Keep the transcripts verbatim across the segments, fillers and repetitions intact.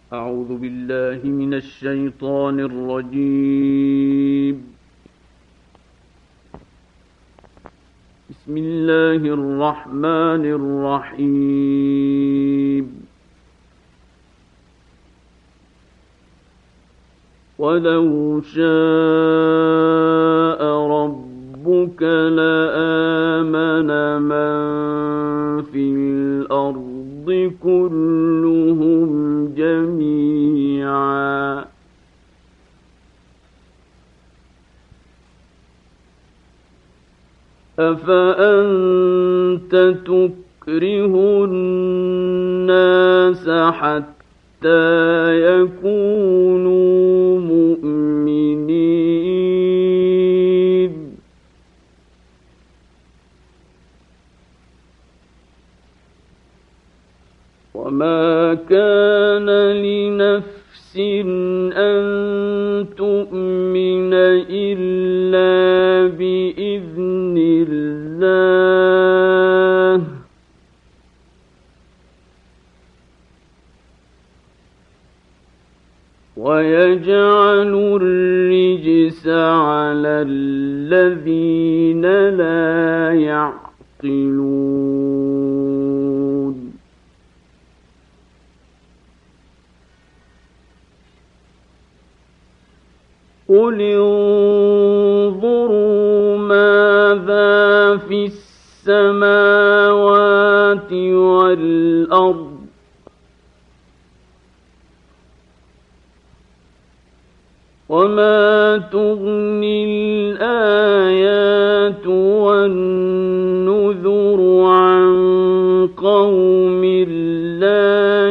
أعوذ بالله من الشيطان الرجيم. بسم الله الرحمن الرحيم. ولو شاء ربك لآمن من في الأرض كلهم جميعا أفأنت تكره الناس حتى يكونوا مؤمنين وما كان لنفس أن تؤمن إلا بإذن الله ويجعل الرجس على الذين لا يعقلون. قل انظروا ماذا في السماوات والأرض وما تغني الآيات والنذر عن قوم لا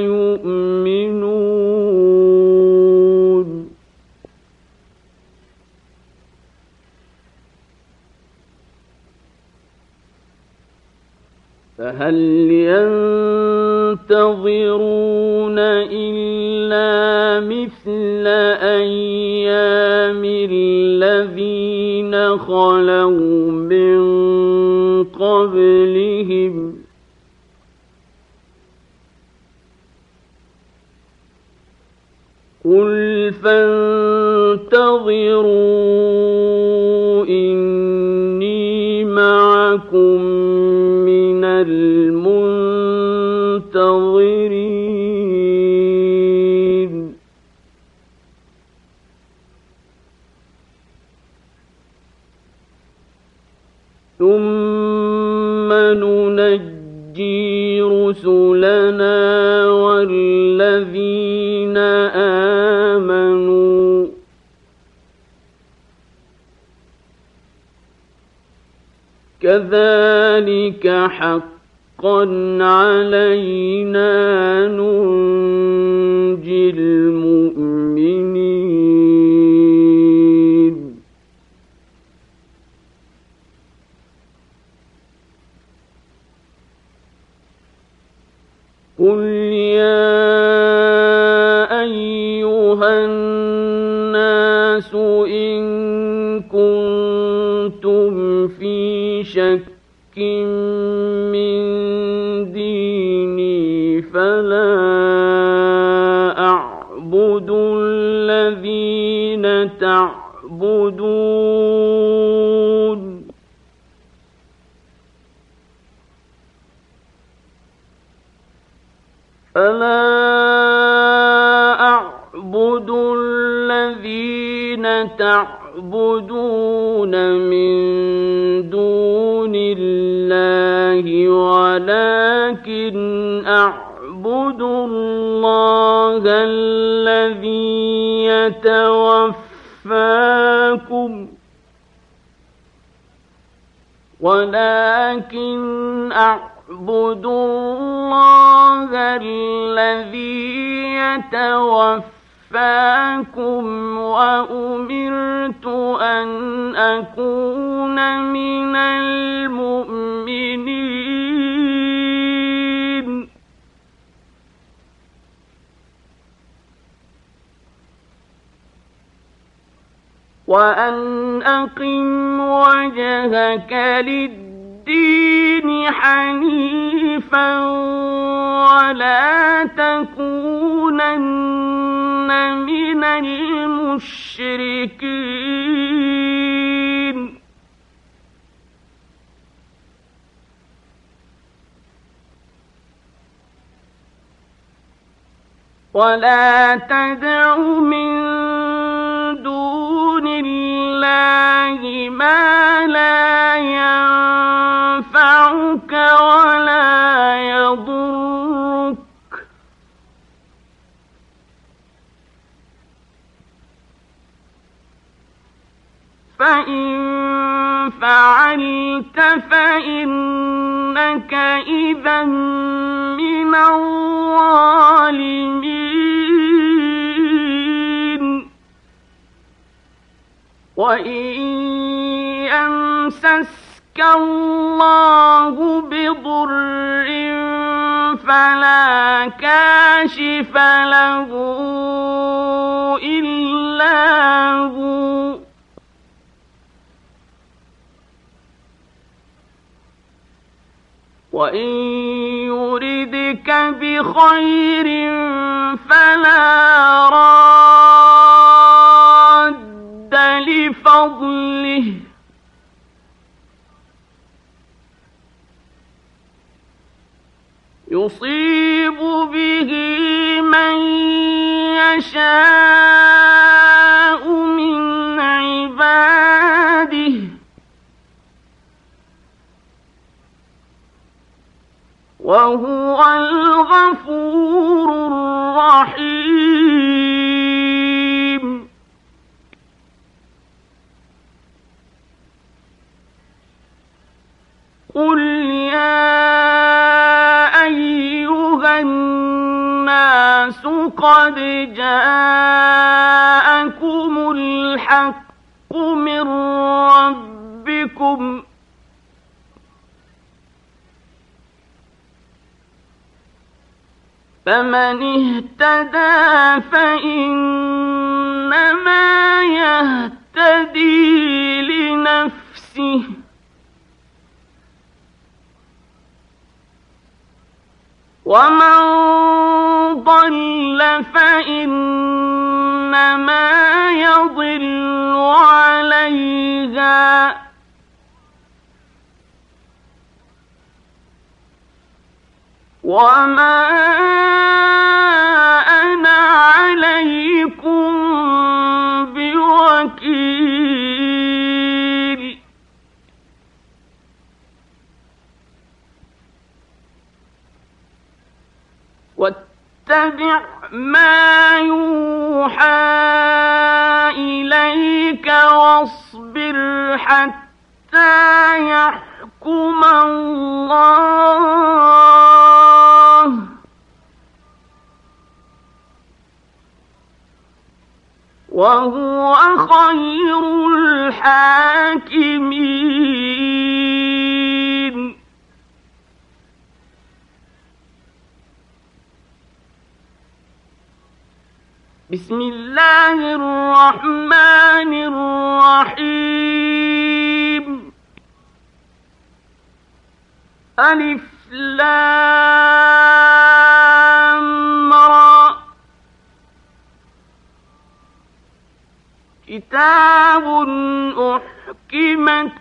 يؤمنون. فهل ينتظرون إلا مثل أيام الذين خلوا من قبلهم قل فانتظروا إني معكم من المنتظرين. ثم ننجي رسلنا والذين آمنوا كذلك حقا علينا ننجي المؤمنين. قل يا أيها الناس إن كنتم في شك من ديني فلا أعبد الذين تعبدون فلا أعبد الذين تعبدون من دون الله ولكن أعبد الله الذي يتوفاكم ولكن أعبد الله الذي يتوفاكم وأمرت أن أكون من المؤمنين. وأن أقم وجهك للدين الدين حنيفا ولا تكونن من المشركين ولا تدع من دون الله ما لا ينفعك ولا يضرك فإن فعلت فإنك إذا من الظالمين وإن يمسسك الله بضر فلا كاشف له إلا هو وإن يردك بخير فلا راد لفضله يصيب به من يشاء من عباده وهو الغفور الرحيم قل يا أيها الناس قد جاءكم الحق من ربكم فمن اهتدى فإنما يهتدي لنفسه ومن ضل فإنما يضل عليها وما أنا عليكم بوكيل واتبع ما يوحى إليك واصبر حتى يحكم الله وهو خير الحاكمين بسم الله الرحمن الرحيم ألف لام را كتاب أحكمت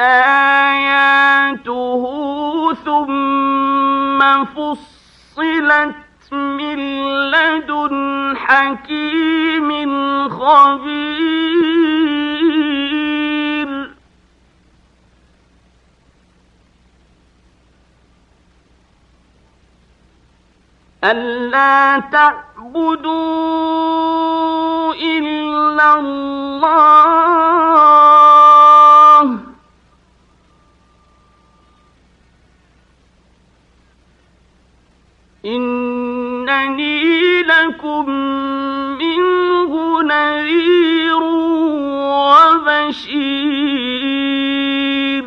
آياته ثم فصلت من لدن حكيم خبير ألا تعبدوا إلا الله إنني لكم منه نذير وبشير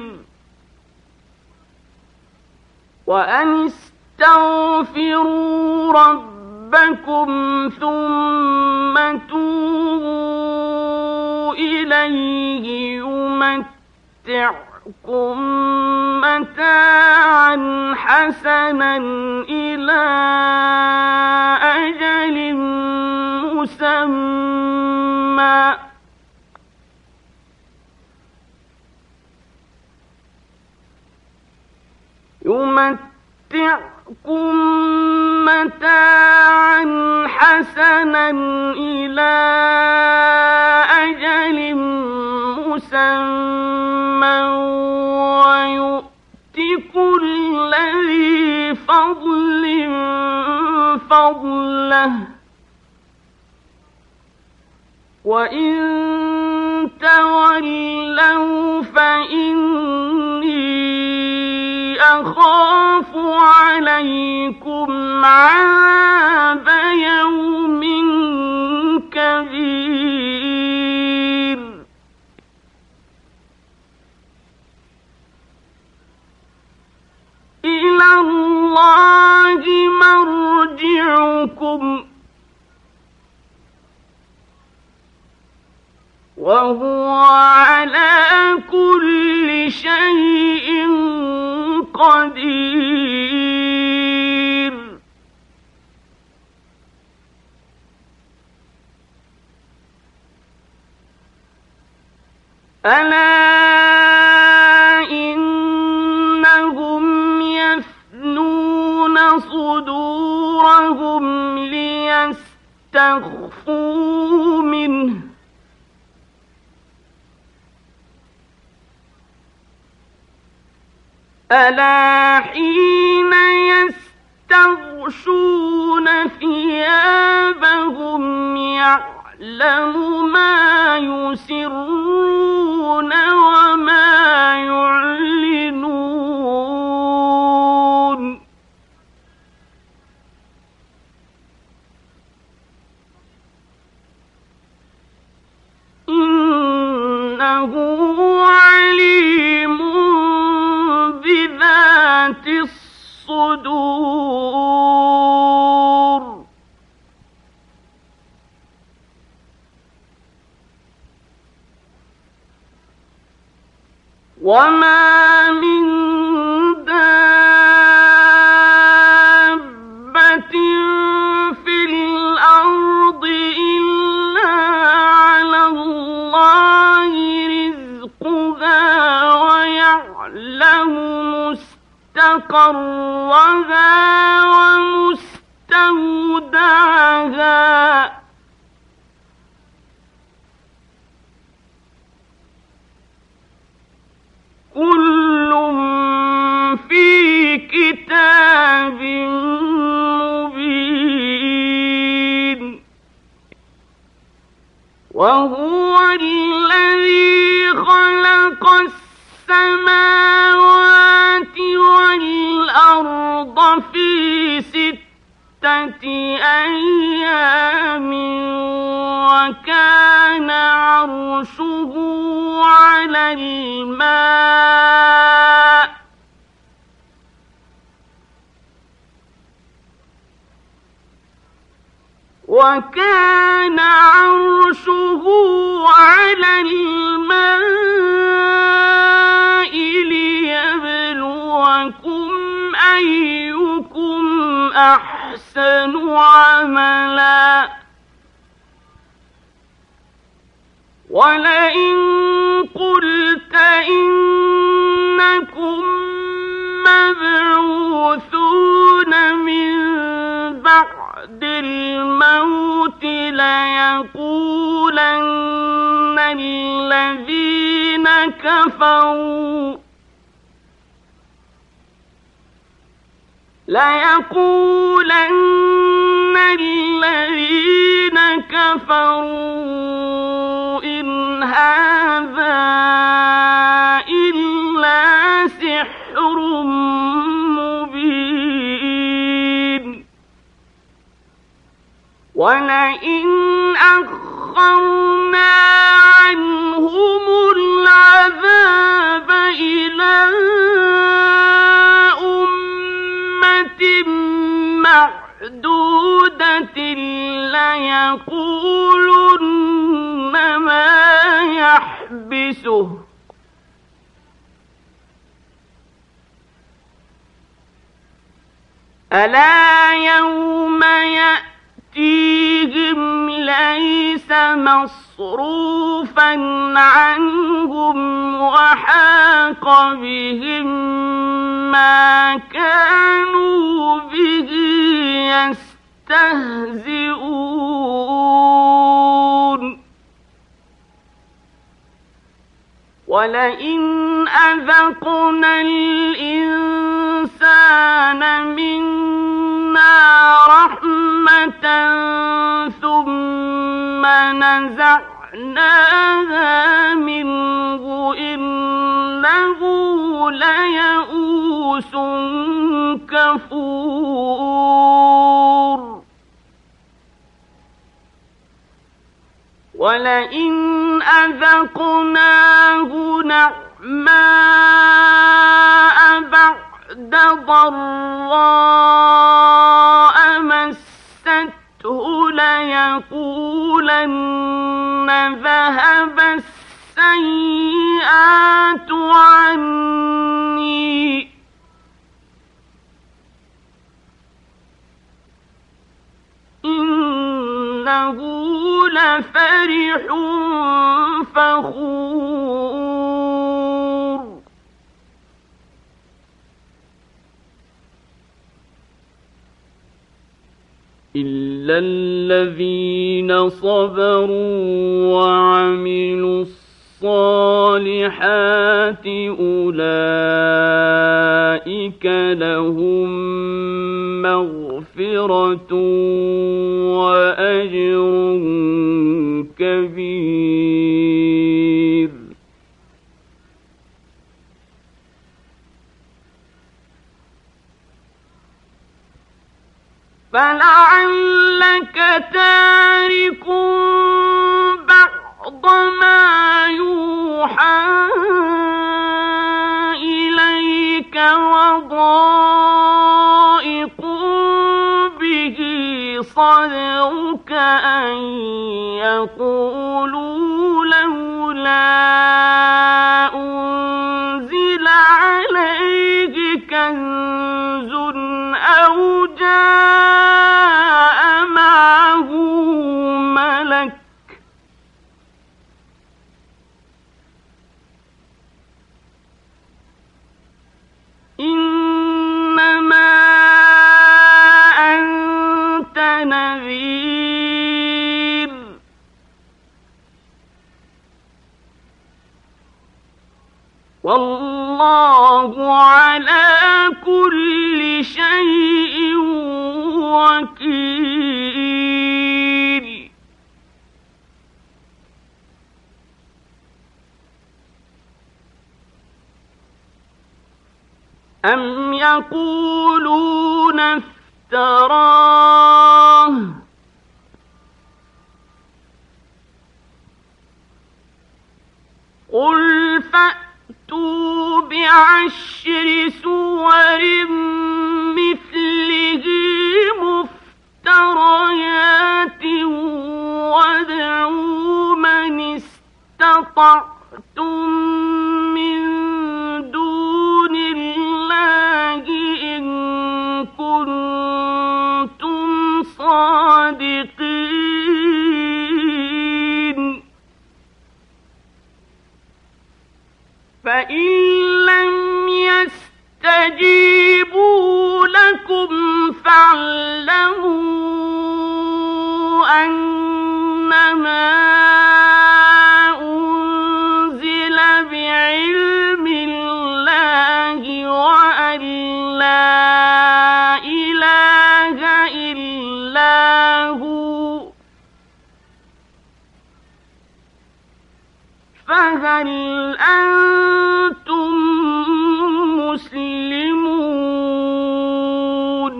وأن استغفروا ربكم ثم توبوا إليه يمتعكم نُمَتِّعْكُم مَّتَاعًا حَسَنًا إِلَىٰ أَجَلٍ مُّسَمًّى يُمَتِّعْكُم مَّتَاعًا حَسَنًا إِلَىٰ أَجَلٍ مُّسَمًّى وَيُؤْتِ كُلَّ ذِي فَضْلٍ فَضْلَهُ ۖ وَإِن تَوَلَّوْا فَإِنِّي أَخَافُ عَلَيْكُمْ عَذَابَ يَوْمٍ كَبِيرٍ. إِلَى اللَّهِ مَرْجِعُكُمْ وَهُوَ عَلَىٰ كُلِّ شَيْءٍ قَدِيرٌ. أَلَا إِنَّهُمْ يَثْنُونَ صُدُورَهُمْ لِيَسْتَخْفُوا مِنْهُ ۚ أَلَا حِينَ يَسْتَغْشُونَ ثِيَابَهُمْ يَعْلَمُ مَا يُسِرُّونَ وَمَا يُعْلِنُونَ. إِنَّهُ عَلِيمٌ بِذَاتِ الصُّدُورِ. وَمَا مِن دَابَّةٍ فِي الْأَرْضِ إِلَّا عَلَى اللَّهِ رِزْقُهَا وَيَعْلَمُ مُسْتَقَرَّهَا وَمُسْتَوْدَعَهَا ۚ كُلٌّ فِي كِتَابٍ مُّبِينٍ. وَهُوَ الَّذِي خَلَقَ السَّمَاوَاتِ وَالْأَرْضَ فِي سِتَّةِ أَيَّامٍ وَكَانَ عَرْشُهُ عَلَى الْمَاءِ وَكَانَ عَرْشُهُ عَلَى الْمَاءِ لِيَبْلُوَكُمْ أَيُّكُمْ أَحْسَنُ عَمَلًا ۗ وَلَئِن قُلْتَ إِنَّكُم مَّبْعُوثُونَ مِن بَعْدِ الْمَوْتِ لَيَقُولَنَّ الَّذِينَ كَفَرُوا لَيَقُولَنَّ الَّذِينَ كَفَرُوا إِنْ هَٰذَا إِلَّا سِحْرٌ مُّبِينٌ. وَلَئِنْ أَخَّرْنَا عَنْهُمُ الْعَذَابَ إِلَىٰ أُمَّةٍ مَّعْدُودَةٍ لَّيَقُولُنَّ. 'إِنَّمَا يَحْبِسُهُ، ألا يوم يأتيهم ليس مصروفا عنهم وحاق بهم ما كانوا به يستهزئون ولئن أذقنا الإنسان منا رحمة ثم نزعناها منه إنه ليئوس كفور ولئن أذقناه نعماء بعد ضراء مسته ليقولن ذهب السيئات عني إنه لفرح فخور إلا الذين صبروا وعملوا الصالحات أولئك لهم مغفرة وأجر كبير فلعلك تارك بعض ما يوحى إليك وضائق به صدرك أن يقولوا لولا أنزل عليه كنز أو جاء معه ملك إنما أنت نذير والله على كل شيء وكيل أم يقولون افتراه قل فأتوا بعشر سور مثله مفتريات وادعوا من استطعتم من دون الله إن كنتم صادقين فإن لم يستجيبوا لكم فاعلموا أنما أنزل بعلم الله وأن لا إله إلا هو فهل أنتم مسلمون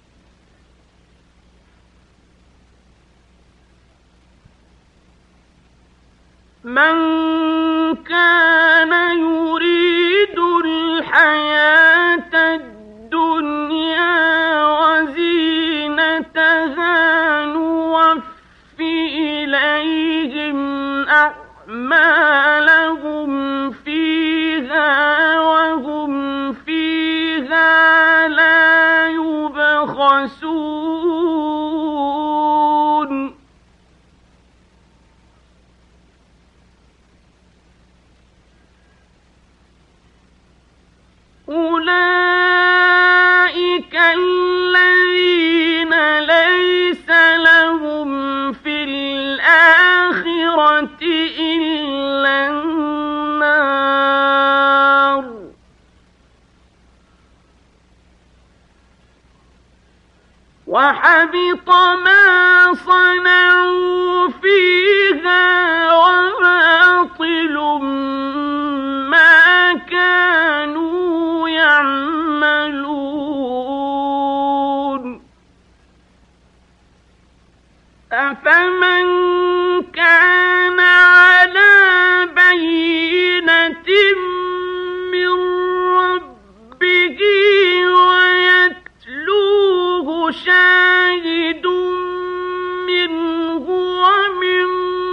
من كان يريد الحياة الدنيا وزينتها نوفي إليهم أعمالهم فيها وحبط ما صنعوا فيها وباطل ما كانوا يعملون أفمن كان على بينة من ربه ويتلوه شاهد منه ومن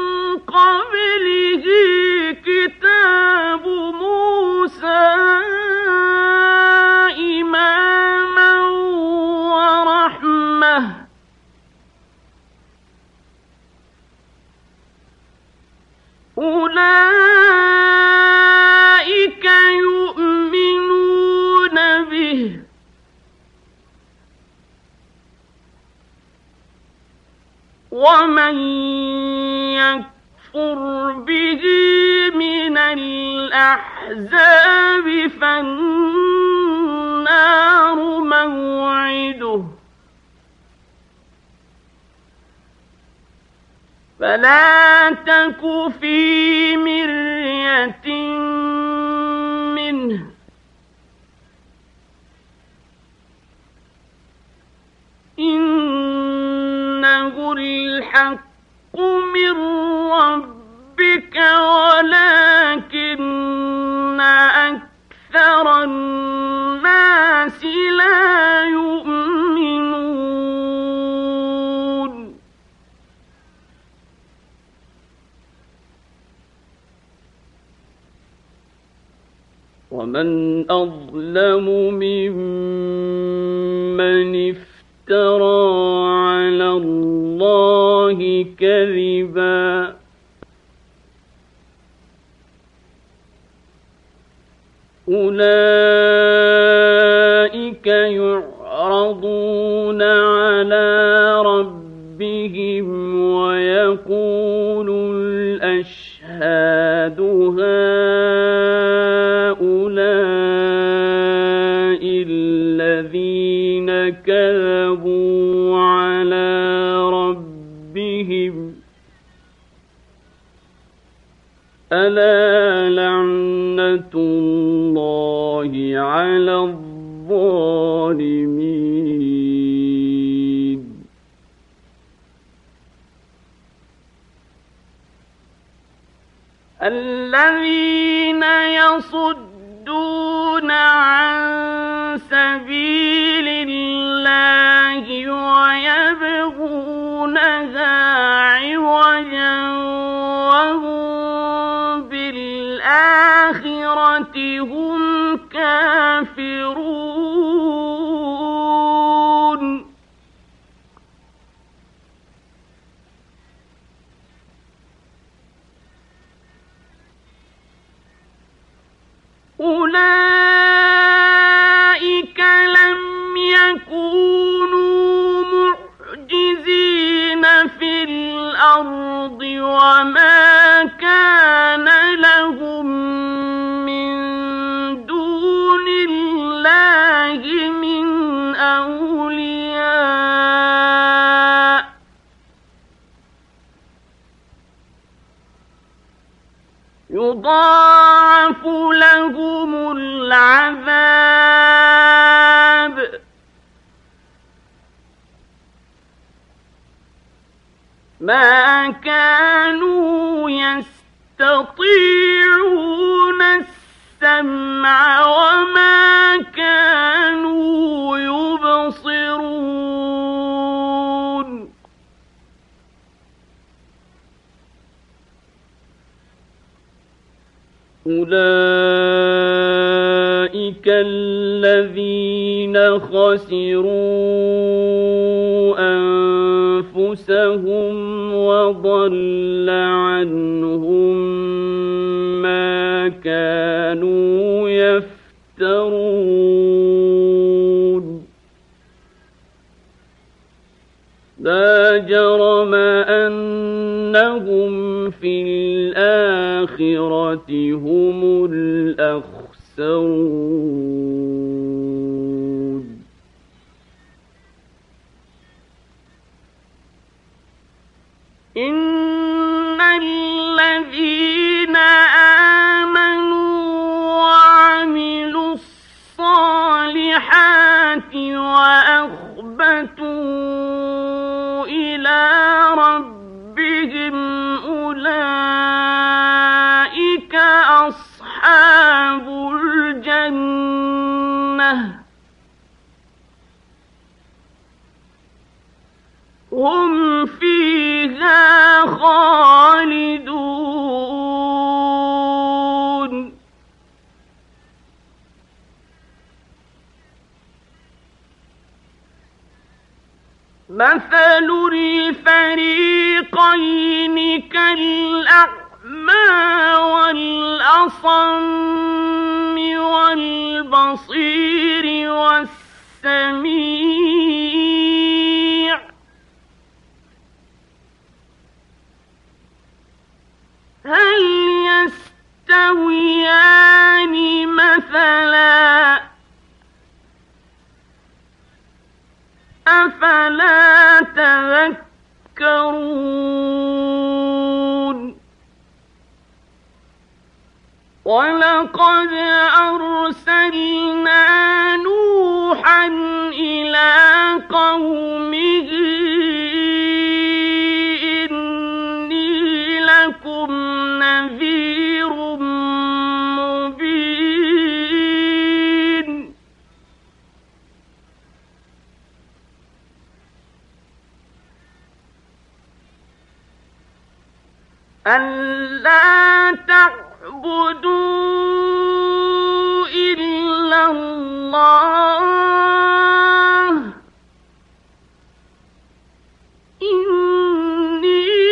قبله كتاب موسى إماما ورحمة أولئك يؤمنون به ومن يكفر به من الأحزاب فالنار موعده فلا تك في مرية منه إنه الحق من ربك ولكن أكثر الناس لا يؤمنون ومن أظلم ممن افترى على الله كذبا أولئك يعرضون على ربهم ويقول الأشهاد هؤلاء الذين كذبوا على ربهم ألا لعنة الله على الظالمين الذين يصدون عن سبيل الله ويبغونها عوجا وهم بالآخرة هم كافرون أولئك لم يكونوا معجزين في الأرض وما كان لهم من دون الله من أولياء يضاعف لهم العذاب ما كانوا يستطيعون السمع وما كانوا يبصرون أولئك الذين خسروا أنفسهم وضل عنهم ما كانوا يفترون لا جرم أنهم في الآخرة هم الأخسرون الجنة هم فيها خالدون مثل الفريقين كالأعمى والأصم والبصير والسميع هل يستويان مثلا أفلا تذكرون ولقد أرسلنا نوحا إلى قومه إني لكم نذير مبين ألا تعبدوا إلا الله إني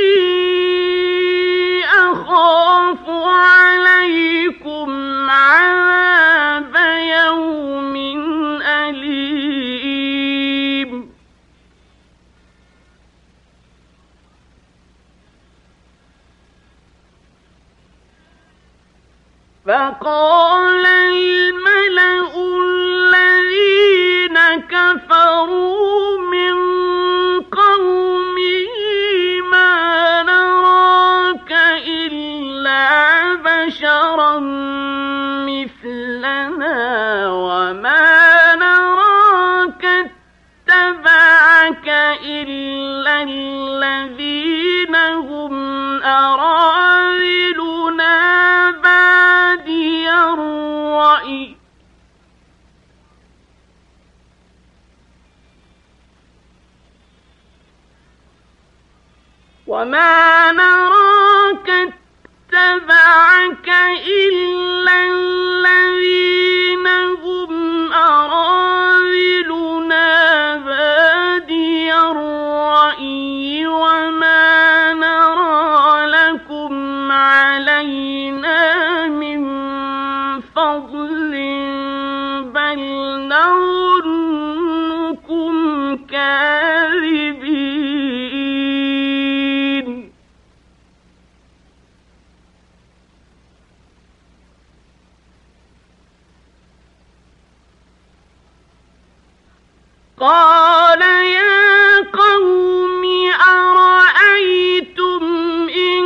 أخاف عليكم عذاب يوم أليم فقال الملأ الذين كفروا من قومه ما نراك إلا بشرا مثلنا وما نراك اتبعك إلا الذين هم أراذلنا بادي الرأي وما نراك اتبعك إلا الذين هم أراذلنا بادي الرأي وما نرى لكم علينا من فضل بل نظنكم كاذبين قال يا قوم أرأيتم إن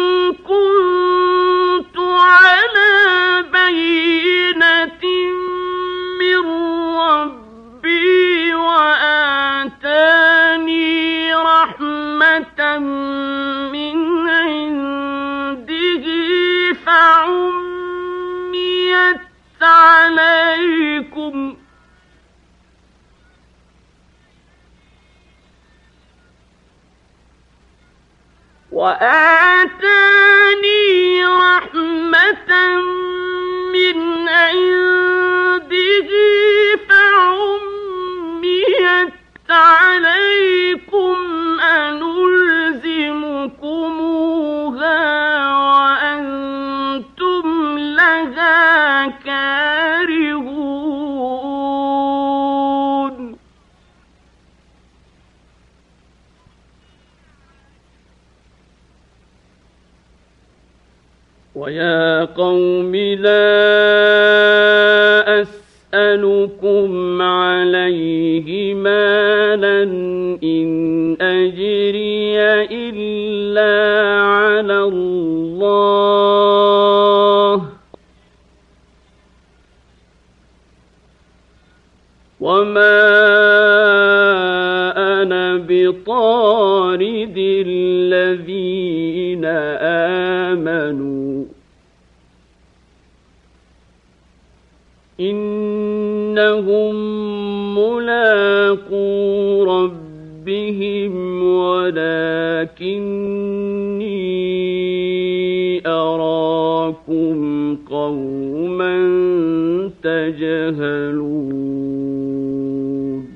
كنت على بينة من ربي وآتاني رحمة من عنده فعميت عليكم وآتاني رحمة من عنده فعميت عليكم أنلزمكموها وأنتم لها كارهون ويا قوم لا أسألكم عليه مالا إن أجري إلا على الله وما أنا بطارد الذين آمنوا إن إنهم ملاقو ربهم ولكني أراكم قوما تجهلون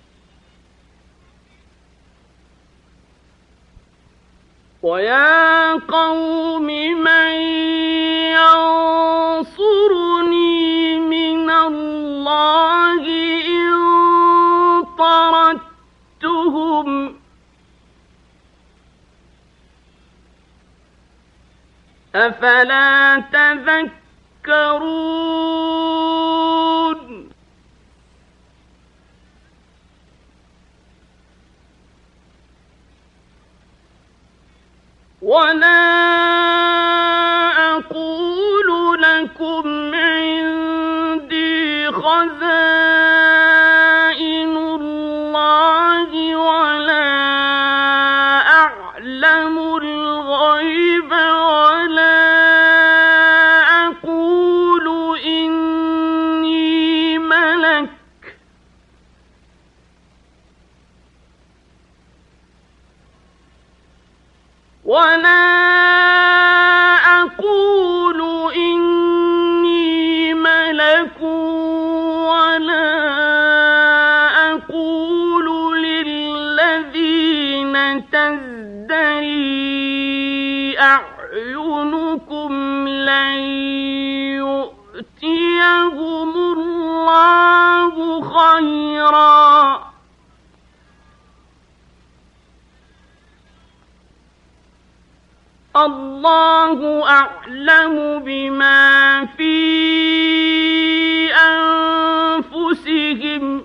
ويا قوم من ينصرني من الله إن طردتهم أفلا تذكرون ولا أقول لكم عندي خزائن الله ولا أعلم الغيب ولا أقول إني ملك ولا أقول إني ملك ولا أقول للذين تزدري أعينكم لن يؤتيهم الله خيرا الله أعلم بما في أنفسهم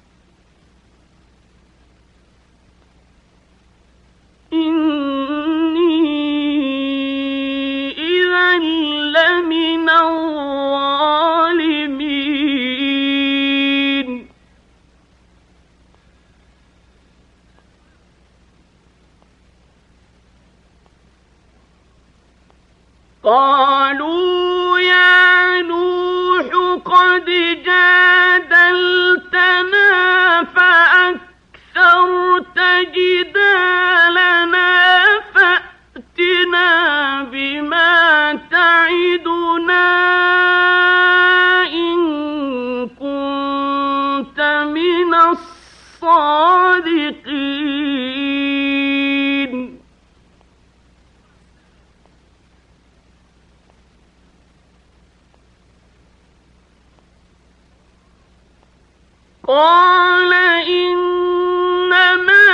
إني إذا لمن الظالمين قالوا يا نوح قد جادلتنا فأكثرت جدالنا فأتنا بما تعدنا إن كنت من الصادقين قال إنما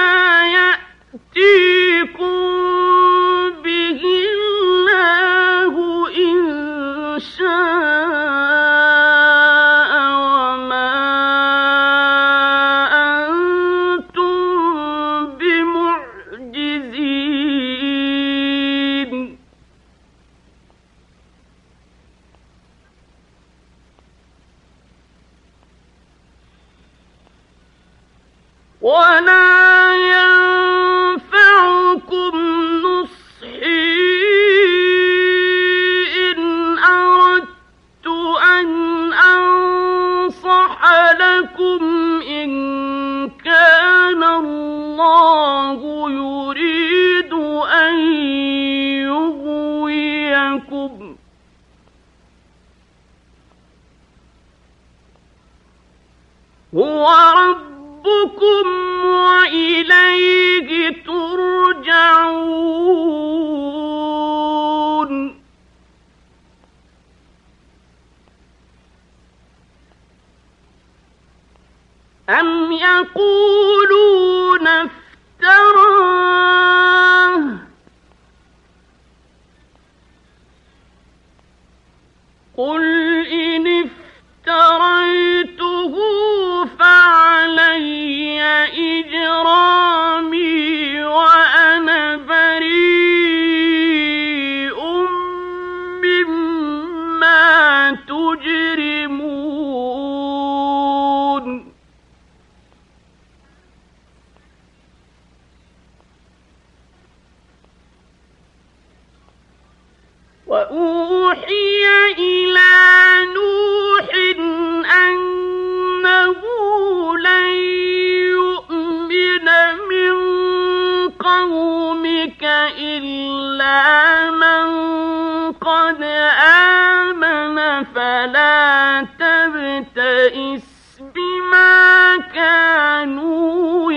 يأتيكم به الله إن شاء وما أنتم بمعجزين ولا ينفعكم نصحي إن أردت أن أنصح لكم إن كان الله يريد أن يغويكم هو ربكم وإليه ترجعون أم يقولون افتراه قل إن افتريته فعلي إجرامي وأنا بريء مما تجرمون إلا من قد آمن فلا تبتئس بما كانوا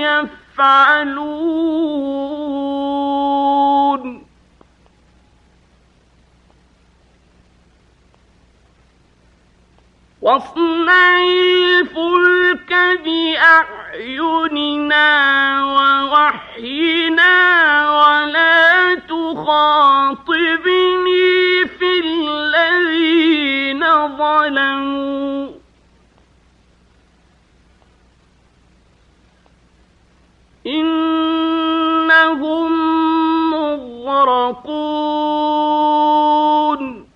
يفعلون واصنع الفلك بأعيننا ووحينا ولا تخاطبني في الذين ظلموا إنهم مغرقون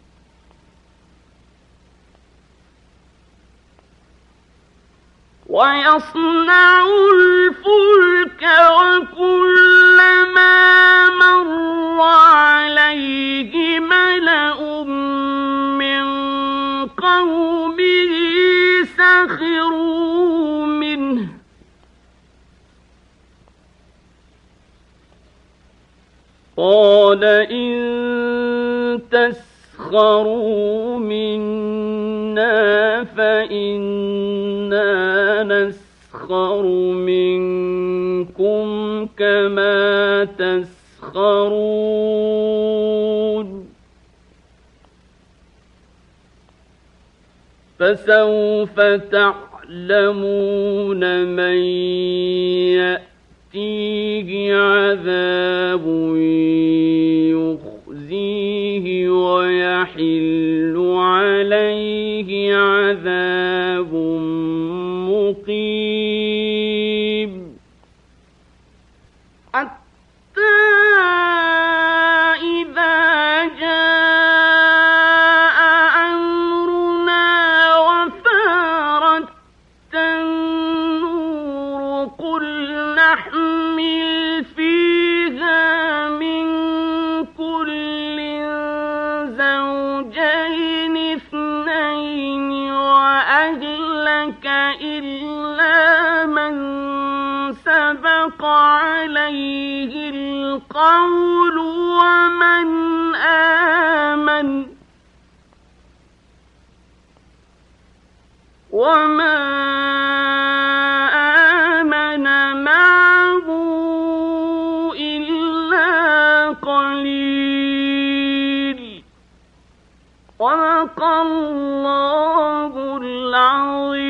ويصنع الفلك وكلما مر عليه ملأ من قومه سخروا منه قال إن تسخروا منا فإنا نسخر منكم كما تسخرون فسوف تعلمون من يأتيه عذاب يخزيه ويحل عليه عذاب مقيم حتى إذا جاء أمرنا وفارت النور قل نحمل فيها من كل زوجين اثنين وأهلك إلا من سبق عليه القول ومن آمن وما آمن معه إلا قليل صدق الله العظيم.